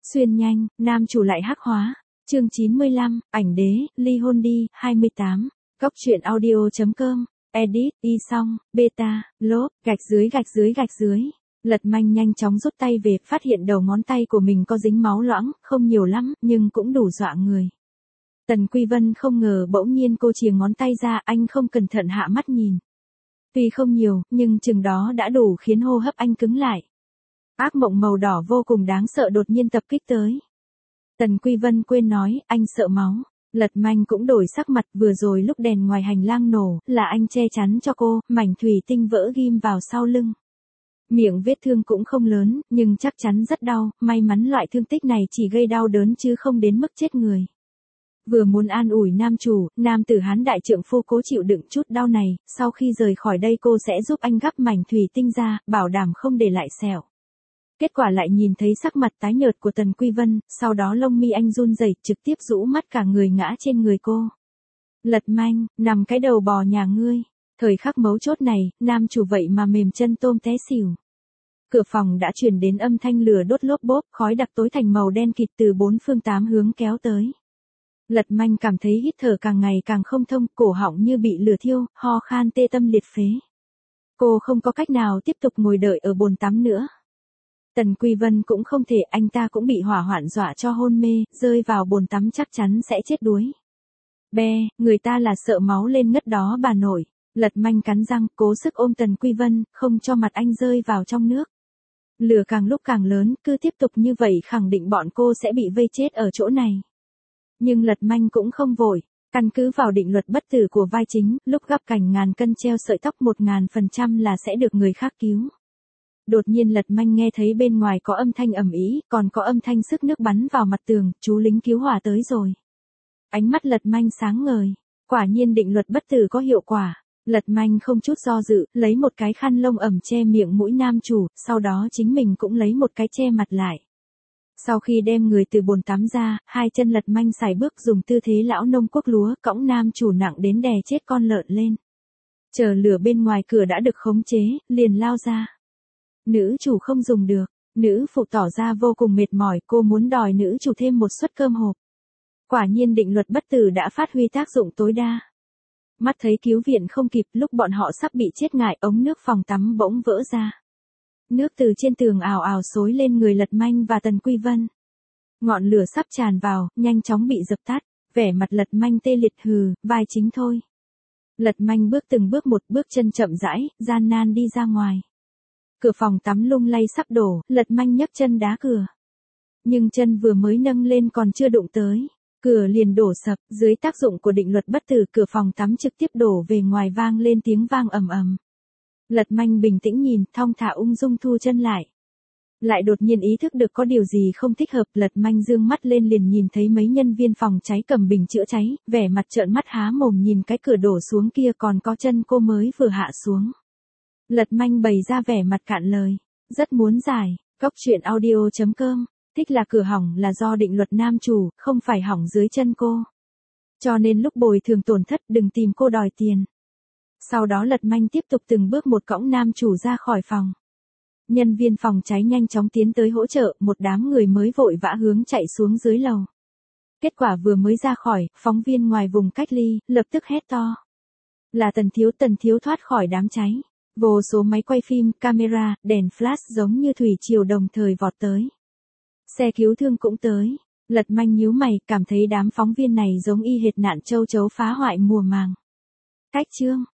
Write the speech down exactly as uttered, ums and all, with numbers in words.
Xuyên nhanh, nam chủ lại hắc hóa. Chương chín mươi lăm, ảnh đế, ly hôn đi, hai mươi tám. Góc truyện audio.com, edit, y xong, beta, lốp, gạch dưới gạch dưới gạch dưới. Lật Manh nhanh chóng rút tay về, phát hiện đầu ngón tay của mình có dính máu loãng, không nhiều lắm, nhưng cũng đủ dọa người. Tần Quy Vân không ngờ bỗng nhiên cô chìa ngón tay ra, anh không cẩn thận hạ mắt nhìn. Tuy không nhiều, nhưng chừng đó đã đủ khiến hô hấp anh cứng lại. Ác mộng màu đỏ vô cùng đáng sợ đột nhiên tập kích tới. Tần Quy Vân quên nói, anh sợ máu. Lật Manh cũng đổi sắc mặt, vừa rồi lúc đèn ngoài hành lang nổ, là anh che chắn cho cô, mảnh thủy tinh vỡ ghim vào sau lưng. Miệng vết thương cũng không lớn, nhưng chắc chắn rất đau, may mắn loại thương tích này chỉ gây đau đớn chứ không đến mức chết người. Vừa muốn an ủi nam chủ, nam tử Hán đại trượng phu cố chịu đựng chút đau này, sau khi rời khỏi đây cô sẽ giúp anh gắp mảnh thủy tinh ra, bảo đảm không để lại sẹo. Kết quả lại nhìn thấy sắc mặt tái nhợt của Tần Quy Vân, sau đó lông mi anh run rẩy, trực tiếp rũ mắt cả người ngã trên người cô. Lật Manh, nằm cái đầu bò nhà ngươi. Thời khắc mấu chốt này, nam chủ vậy mà mềm chân tôm té xỉu. Cửa phòng đã truyền đến âm thanh lửa đốt lốp bốp, khói đặc tối thành màu đen kịt từ bốn phương tám hướng kéo tới. Lật Manh cảm thấy hít thở càng ngày càng không thông, cổ họng như bị lửa thiêu, ho khan tê tâm liệt phế. Cô không có cách nào tiếp tục ngồi đợi ở bồn tắm nữa. Tần Quy Vân cũng không thể, anh ta cũng bị hỏa hoạn dọa cho hôn mê, rơi vào bồn tắm chắc chắn sẽ chết đuối. Be, người ta là sợ máu lên ngất đó bà nội. Lật Manh cắn răng, cố sức ôm Tần Quy Vân, không cho mặt anh rơi vào trong nước. Lửa càng lúc càng lớn, cứ tiếp tục như vậy khẳng định bọn cô sẽ bị vây chết ở chỗ này. Nhưng Lật Manh cũng không vội, căn cứ vào định luật bất tử của vai chính, lúc gắp cành ngàn cân treo sợi tóc một ngàn phần trăm là sẽ được người khác cứu. Đột nhiên Lật Manh nghe thấy bên ngoài có âm thanh ầm ĩ, còn có âm thanh sức nước bắn vào mặt tường, chú lính cứu hỏa tới rồi. Ánh mắt Lật Manh sáng ngời, quả nhiên định luật bất tử có hiệu quả. Lật Manh không chút do dự, lấy một cái khăn lông ẩm che miệng mũi nam chủ, sau đó chính mình cũng lấy một cái che mặt lại. Sau khi đem người từ bồn tắm ra, hai chân Lật Manh sải bước dùng tư thế lão nông cuốc lúa, cõng nam chủ nặng đến đè chết con lợn lên. Chờ lửa bên ngoài cửa đã được khống chế, liền lao ra. Nữ chủ không dùng được, nữ phụ tỏ ra vô cùng mệt mỏi, cô muốn đòi nữ chủ thêm một suất cơm hộp. Quả nhiên định luật bất tử đã phát huy tác dụng tối đa. Mắt thấy cứu viện không kịp, lúc bọn họ sắp bị chết ngại, ống nước phòng tắm bỗng vỡ ra. Nước từ trên tường ào ào xối lên người Lật Manh và Tần Quy Vân. Ngọn lửa sắp tràn vào, nhanh chóng bị dập tắt, vẻ mặt Lật Manh tê liệt, hừ, vai chính thôi. Lật Manh bước từng bước một, bước chân chậm rãi, gian nan đi ra ngoài. Cửa phòng tắm lung lay sắp đổ, Lật Manh nhấc chân đá cửa. Nhưng chân vừa mới nâng lên còn chưa đụng tới, cửa liền đổ sập, dưới tác dụng của định luật bất tử, cửa phòng tắm trực tiếp đổ về ngoài, vang lên tiếng vang ầm ầm. Lật Manh bình tĩnh nhìn, thong thả ung dung thu chân lại. Lại đột nhiên ý thức được có điều gì không thích hợp, Lật Manh dương mắt lên liền nhìn thấy mấy nhân viên phòng cháy cầm bình chữa cháy, vẻ mặt trợn mắt há mồm nhìn cái cửa đổ xuống kia, còn có chân cô mới vừa hạ xuống. Lật Manh bày ra vẻ mặt cạn lời, rất muốn giải. Góc truyện audio.com, thích là cửa hỏng là do định luật nam chủ, không phải hỏng dưới chân cô. Cho nên lúc bồi thường tổn thất đừng tìm cô đòi tiền. Sau đó Lật Manh tiếp tục từng bước một cõng nam chủ ra khỏi phòng. Nhân viên phòng cháy nhanh chóng tiến tới hỗ trợ, một đám người mới vội vã hướng chạy xuống dưới lầu. Kết quả vừa mới ra khỏi, phóng viên ngoài vùng cách ly, lập tức hét to. Là Tần Thiếu, Tần Thiếu thoát khỏi đám cháy. Vô số máy quay phim, camera, đèn flash giống như thủy triều đồng thời vọt tới. Xe cứu thương cũng tới. Lật Manh nhíu mày, cảm thấy đám phóng viên này giống y hệt nạn châu chấu phá hoại mùa màng. Cách chương